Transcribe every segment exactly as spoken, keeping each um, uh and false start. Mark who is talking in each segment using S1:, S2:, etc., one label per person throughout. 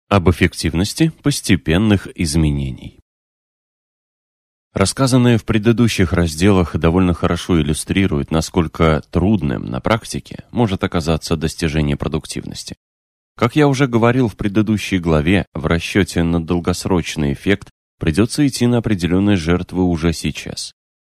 S1: Об эффективности постепенных изменений. Рассказанное в предыдущих разделах довольно хорошо иллюстрирует, насколько трудным на практике может оказаться достижение продуктивности. Как я уже говорил в предыдущей главе, в расчете на долгосрочный эффект придется идти на определенные жертвы уже сейчас.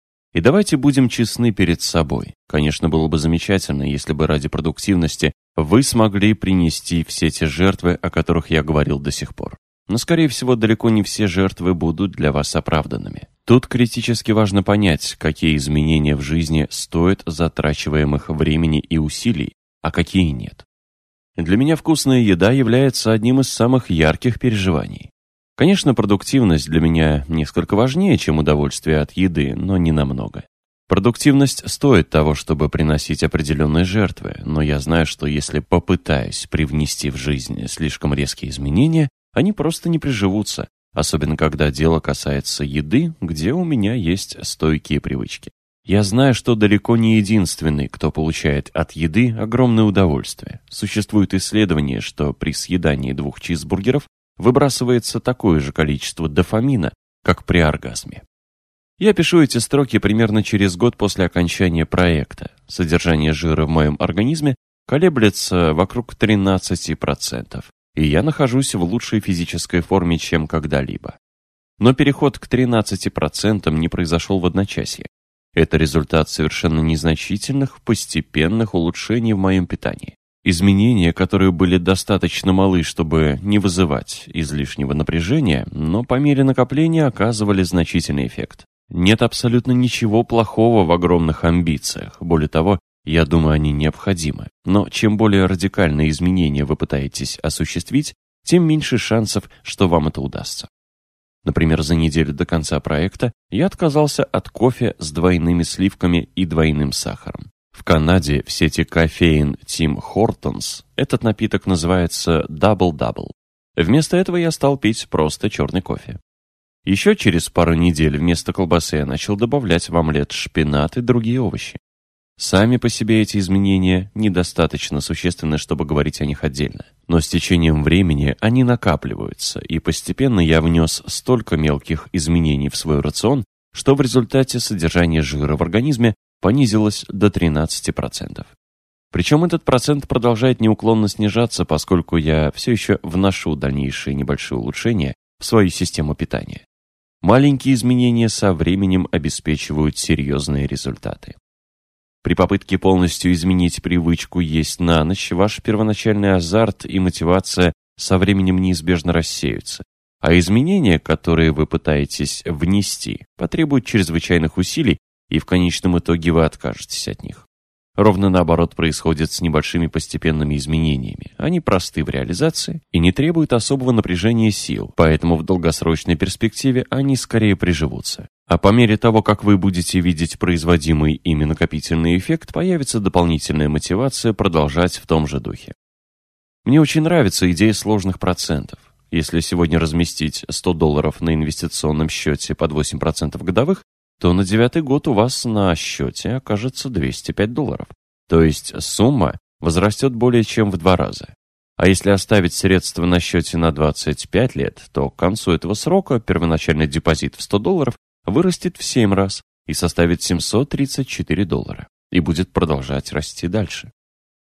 S1: И давайте будем честны перед собой. Конечно, было бы замечательно, если бы ради продуктивности вы смогли принести все те жертвы, о которых я говорил до сих пор. Но, скорее всего, далеко не все жертвы будут для вас оправданными. Тут критически важно понять, какие изменения в жизни стоят затрачиваемых времени и усилий, а какие нет. Для меня вкусная еда является одним из самых ярких переживаний. Конечно, продуктивность для меня несколько важнее, чем удовольствие от еды, но не намного. Продуктивность стоит того, чтобы приносить определенные жертвы, но я знаю, что если попытаюсь привнести в жизнь слишком резкие изменения, они просто не приживутся, особенно когда дело касается еды, где у меня есть стойкие привычки. Я знаю, что далеко не единственный, кто получает от еды огромное удовольствие. Существует исследование, что при съедании двух чизбургеров выбрасывается такое же количество дофамина, как при оргазме. Я пишу эти строки примерно через год после окончания проекта. Содержание жира в моем организме колеблется вокруг тринадцати процентов, и я нахожусь в лучшей физической форме, чем когда-либо. Но переход к тринадцати процентам не произошел в одночасье. Это результат совершенно незначительных, постепенных улучшений в моем питании. Изменения, которые были достаточно малы, чтобы не вызывать излишнего напряжения, но по мере накопления оказывали значительный эффект. Нет абсолютно ничего плохого в огромных амбициях. Более того, я думаю, они необходимы. Но чем более радикальные изменения вы пытаетесь осуществить, тем меньше шансов, что вам это удастся. Например, за неделю до конца проекта я отказался от кофе с двойными сливками и двойным сахаром. В Канаде в сети кофеин Tim Hortons этот напиток называется Double Double. Вместо этого я стал пить просто черный кофе. Еще через пару недель вместо колбасы я начал добавлять в омлет шпинат и другие овощи. Сами по себе эти изменения недостаточно существенны, чтобы говорить о них отдельно. Но с течением времени они накапливаются, и постепенно я внес столько мелких изменений в свой рацион, что в результате содержание жира в организме понизилось до тринадцати процентов. Причем этот процент продолжает неуклонно снижаться, поскольку я все еще вношу дальнейшие небольшие улучшения в свою систему питания. Маленькие изменения со временем обеспечивают серьезные результаты. При попытке полностью изменить привычку есть на ночь, ваш первоначальный азарт и мотивация со временем неизбежно рассеются, а изменения, которые вы пытаетесь внести, потребуют чрезвычайных усилий, и в конечном итоге вы откажетесь от них. Ровно наоборот происходит с небольшими постепенными изменениями. Они просты в реализации и не требуют особого напряжения сил, поэтому в долгосрочной перспективе они скорее приживутся. А по мере того, как вы будете видеть производимый ими накопительный эффект, появится дополнительная мотивация продолжать в том же духе. Мне очень нравится идея сложных процентов. Если сегодня разместить сто долларов на инвестиционном счете под восемь процентов годовых, то на девятый год у вас на счете окажется двести пять долларов. То есть сумма возрастет более чем в два раза. А если оставить средства на счете на двадцать пять лет, то к концу этого срока первоначальный депозит в сто долларов вырастет в семь раз и составит семьсот тридцать четыре доллара и будет продолжать расти дальше.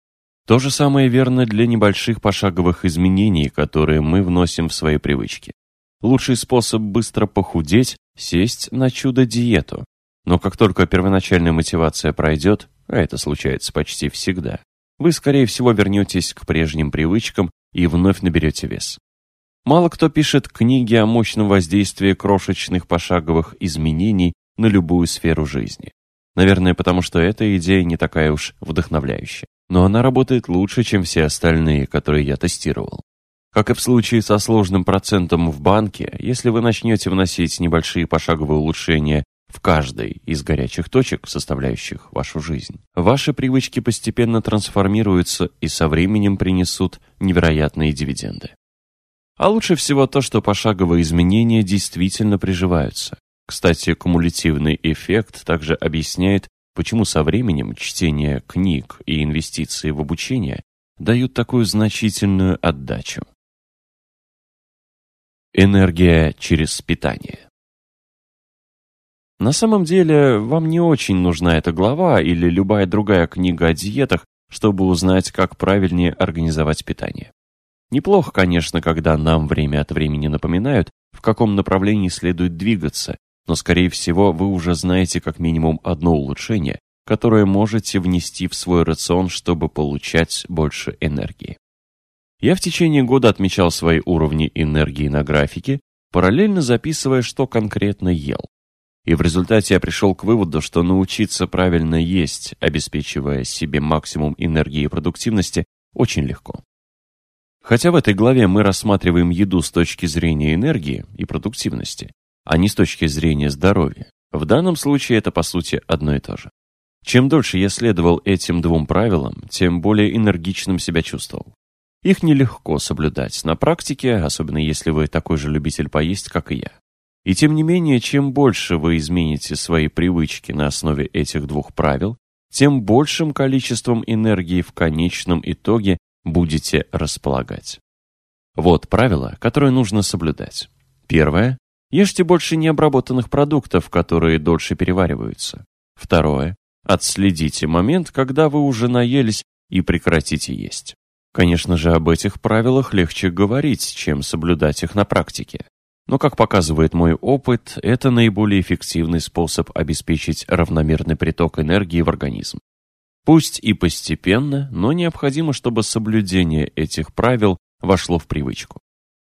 S1: То же самое верно для небольших пошаговых изменений, которые мы вносим в свои привычки. Лучший способ быстро похудеть – сесть на чудо-диету. Но как только первоначальная мотивация пройдет, а это случается почти всегда, вы, скорее всего, вернетесь к прежним привычкам и вновь наберете вес. Мало кто пишет книги о мощном воздействии крошечных пошаговых изменений на любую сферу жизни. Наверное, потому что эта идея не такая уж вдохновляющая. Но она работает лучше, чем все остальные, которые я тестировал. Как и в случае со сложным процентом в банке, если вы начнете вносить небольшие пошаговые улучшения в каждой из горячих точек, составляющих вашу жизнь, ваши привычки постепенно трансформируются и со временем принесут невероятные дивиденды. А лучше всего то, что пошаговые изменения действительно приживаются. Кстати, кумулятивный эффект также объясняет, почему со временем чтение книг и инвестиции в обучение дают такую значительную отдачу. Энергия через питание. На самом деле, вам не очень нужна эта глава или любая другая книга о диетах, чтобы узнать, как правильнее организовать питание. Неплохо, конечно, когда нам время от времени напоминают, в каком направлении следует двигаться, но, скорее всего, вы уже знаете как минимум одно улучшение, которое можете внести в свой рацион, чтобы получать больше энергии. Я в течение года отмечал свои уровни энергии на графике, параллельно записывая, что конкретно ел. И в результате я пришел к выводу, что научиться правильно есть, обеспечивая себе максимум энергии и продуктивности, очень легко. Хотя в этой главе мы рассматриваем еду с точки зрения энергии и продуктивности, а не с точки зрения здоровья, в данном случае это по сути одно и то же. Чем дольше я следовал этим двум правилам, тем более энергичным себя чувствовал. Их нелегко соблюдать на практике, особенно если вы такой же любитель поесть, как и я. И тем не менее, чем больше вы измените свои привычки на основе этих двух правил, тем большим количеством энергии в конечном итоге будете располагать. Вот правила, которые нужно соблюдать. Первое. Ешьте больше необработанных продуктов, которые дольше перевариваются. Второе. Отследите момент, когда вы уже наелись, и прекратите есть. Конечно же, об этих правилах легче говорить, чем соблюдать их на практике. Но, как показывает мой опыт, это наиболее эффективный способ обеспечить равномерный приток энергии в организм. Пусть и постепенно, но необходимо, чтобы соблюдение этих правил вошло в привычку.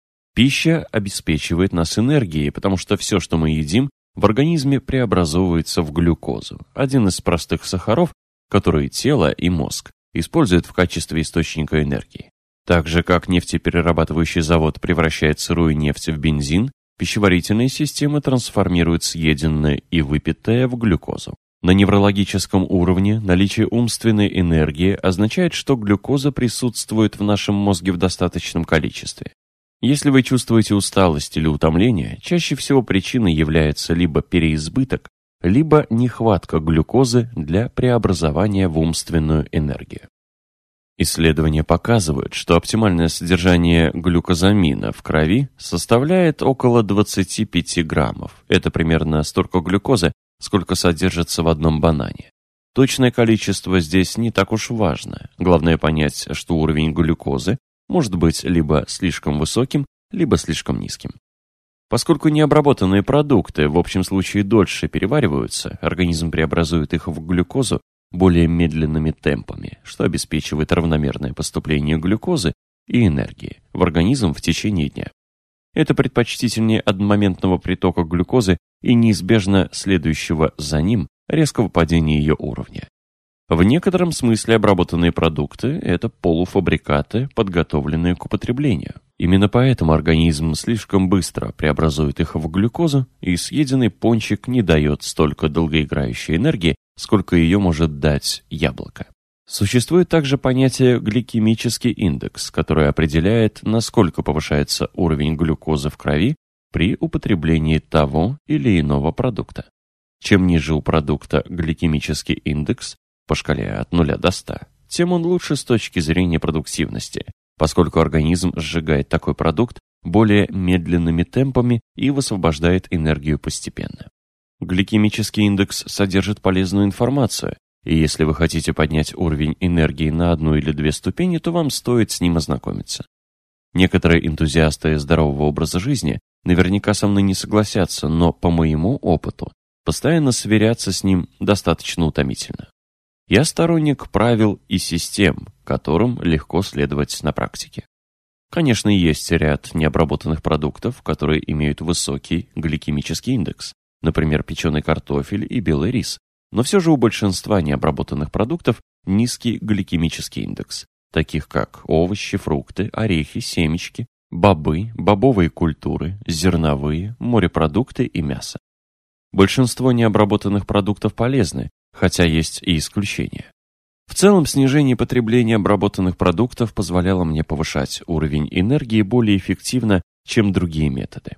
S1: Пища обеспечивает нас энергией, потому что все, что мы едим, в организме преобразовывается в глюкозу, один из простых сахаров, которые тело и мозг используют в качестве источника энергии. Так же, как нефтеперерабатывающий завод превращает сырую нефть в бензин, пищеварительная система трансформирует съеденное и выпитое в глюкозу. На неврологическом уровне наличие умственной энергии означает, что глюкоза присутствует в нашем мозге в достаточном количестве. Если вы чувствуете усталость или утомление, чаще всего причиной является либо переизбыток, либо нехватка глюкозы для преобразования в умственную энергию. Исследования показывают, что оптимальное содержание глюкозамина в крови составляет около двадцати пяти граммов. Это примерно столько глюкозы, сколько содержится в одном банане. Точное количество здесь не так уж важно. Главное понять, что уровень глюкозы может быть либо слишком высоким, либо слишком низким. Поскольку необработанные продукты в общем случае дольше перевариваются, организм преобразует их в глюкозу более медленными темпами, что обеспечивает равномерное поступление глюкозы и энергии в организм в течение дня. Это предпочтительнее одномоментного притока глюкозы и неизбежно следующего за ним резкого падения ее уровня. В некотором смысле обработанные продукты – это полуфабрикаты, подготовленные к употреблению. Именно поэтому организм слишком быстро преобразует их в глюкозу, и съеденный пончик не дает столько долгоиграющей энергии, сколько ее может дать яблоко. Существует также понятие гликемический индекс, которое определяет, насколько повышается уровень глюкозы в крови при употреблении того или иного продукта. Чем ниже у продукта гликемический индекс, по шкале от нуля до ста, тем он лучше с точки зрения продуктивности, поскольку организм сжигает такой продукт более медленными темпами и высвобождает энергию постепенно. Гликемический индекс содержит полезную информацию, и если вы хотите поднять уровень энергии на одну или две ступени, то вам стоит с ним ознакомиться. Некоторые энтузиасты здорового образа жизни наверняка со мной не согласятся, но по моему опыту постоянно сверяться с ним достаточно утомительно. Я сторонник правил и систем, которым легко следовать на практике. Конечно, есть ряд необработанных продуктов, которые имеют высокий гликемический индекс, например, печеный картофель и белый рис, но все же у большинства необработанных продуктов низкий гликемический индекс, таких как овощи, фрукты, орехи, семечки, бобы, бобовые культуры, зерновые, морепродукты и мясо. Большинство необработанных продуктов полезны, хотя есть и исключения. В целом, снижение потребления обработанных продуктов позволяло мне повышать уровень энергии более эффективно, чем другие методы.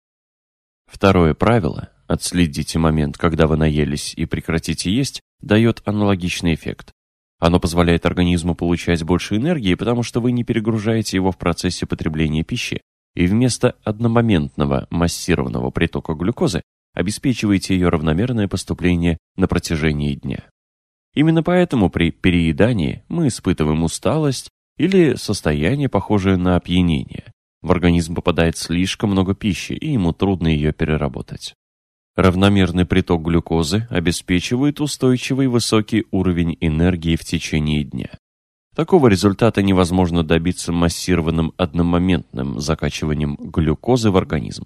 S1: Второе правило – отследите момент, когда вы наелись, и прекратите есть, дает аналогичный эффект. Оно позволяет организму получать больше энергии, потому что вы не перегружаете его в процессе потребления пищи, и вместо одномоментного массированного притока глюкозы обеспечиваете ее равномерное поступление на протяжении дня. Именно поэтому при переедании мы испытываем усталость или состояние, похожее на опьянение. В организм попадает слишком много пищи, и ему трудно ее переработать. Равномерный приток глюкозы обеспечивает устойчивый высокий уровень энергии в течение дня. Такого результата невозможно добиться массированным одномоментным закачиванием глюкозы в организм.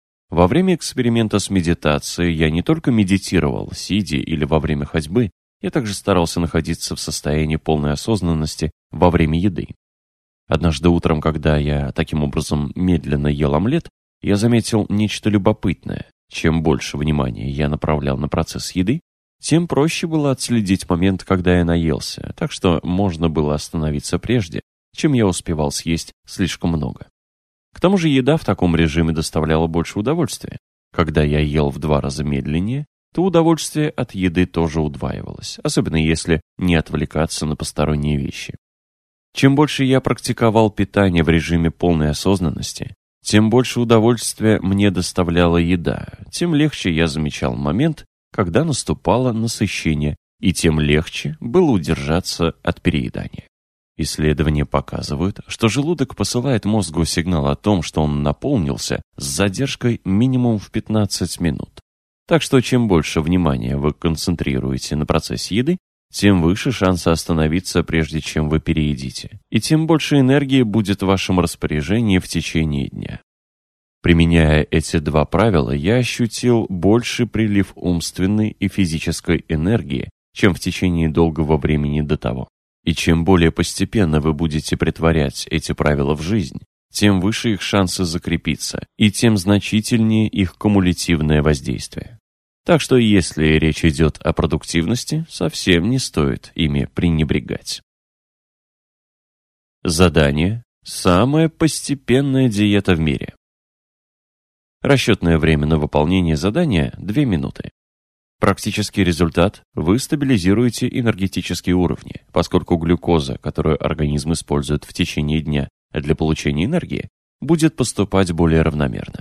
S1: Во время эксперимента с медитацией я не только медитировал, сидя или во время ходьбы, я также старался находиться в состоянии полной осознанности во время еды. Однажды утром, когда я таким образом медленно ел омлет, я заметил нечто любопытное. Чем больше внимания я направлял на процесс еды, тем проще было отследить момент, когда я наелся, так что можно было остановиться прежде, чем я успевал съесть слишком много. К тому же еда в таком режиме доставляла больше удовольствия. Когда я ел в два раза медленнее, то удовольствие от еды тоже удваивалось, особенно если не отвлекаться на посторонние вещи. Чем больше я практиковал питание в режиме полной осознанности, тем больше удовольствия мне доставляла еда, тем легче я замечал момент, когда наступало насыщение, и тем легче было удержаться от переедания. Исследования показывают, что желудок посылает мозгу сигнал о том, что он наполнился с задержкой минимум в пятнадцать минут. Так что чем больше внимания вы концентрируете на процессе еды, тем выше шансы остановиться, прежде чем вы переедите, и тем больше энергии будет в вашем распоряжении в течение дня. Применяя эти два правила, я ощутил больший прилив умственной и физической энергии, чем в течение долгого времени до того. И чем более постепенно вы будете претворять эти правила в жизнь, тем выше их шансы закрепиться, и тем значительнее их кумулятивное воздействие. Так что если речь идет о продуктивности, совсем не стоит ими пренебрегать. Задание. Самая постепенная диета в мире. Расчетное время на выполнение задания – две минуты. Практический результат – вы стабилизируете энергетические уровни, поскольку глюкоза, которую организм использует в течение дня для получения энергии, будет поступать более равномерно.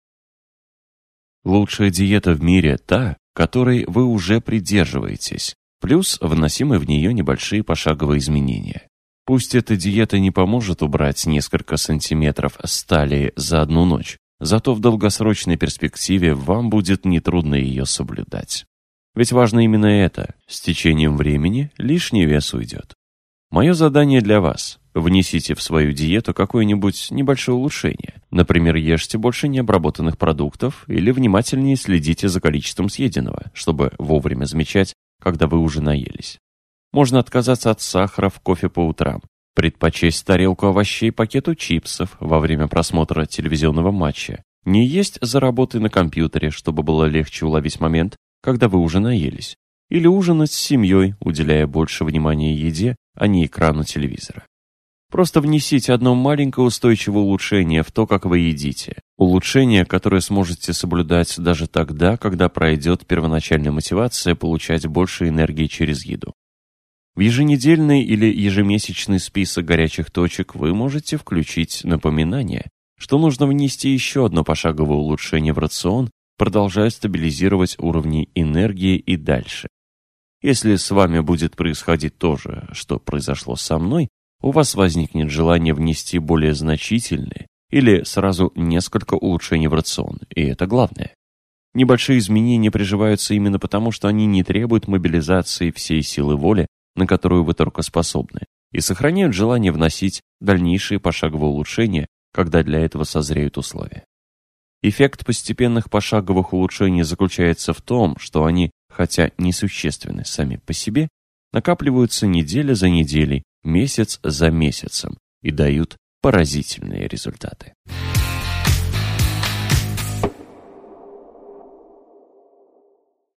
S1: Лучшая диета в мире – та, которой вы уже придерживаетесь, плюс вносимые в нее небольшие пошаговые изменения. Пусть эта диета не поможет убрать несколько сантиметров с талии за одну ночь, зато в долгосрочной перспективе вам будет нетрудно ее соблюдать. Ведь важно именно это. С течением времени лишний вес уйдет. Мое задание для вас. Внесите в свою диету какое-нибудь небольшое улучшение. Например, ешьте больше необработанных продуктов или внимательнее следите за количеством съеденного, чтобы вовремя замечать, когда вы уже наелись. Можно отказаться от сахара в кофе по утрам, предпочесть тарелку овощей пакету чипсов во время просмотра телевизионного матча, не есть за работой на компьютере, чтобы было легче уловить момент, когда вы уже наелись, или ужинать с семьей, уделяя больше внимания еде, а не экрану телевизора. Просто внесите одно маленькое устойчивое улучшение в то, как вы едите. Улучшение, которое сможете соблюдать даже тогда, когда пройдет первоначальная мотивация получать больше энергии через еду. В еженедельный или ежемесячный список горячих точек вы можете включить напоминание, что нужно внести еще одно пошаговое улучшение в рацион, продолжая стабилизировать уровни энергии и дальше. Если с вами будет происходить то же, что произошло со мной, у вас возникнет желание внести более значительные или сразу несколько улучшений в рацион, и это главное. Небольшие изменения приживаются именно потому, что они не требуют мобилизации всей силы воли, на которую вы только способны, и сохраняют желание вносить дальнейшие пошаговые улучшения, когда для этого созреют условия. Эффект постепенных пошаговых улучшений заключается в том, что они, хотя несущественны сами по себе, накапливаются неделя за неделей, месяц за месяцем и дают поразительные результаты.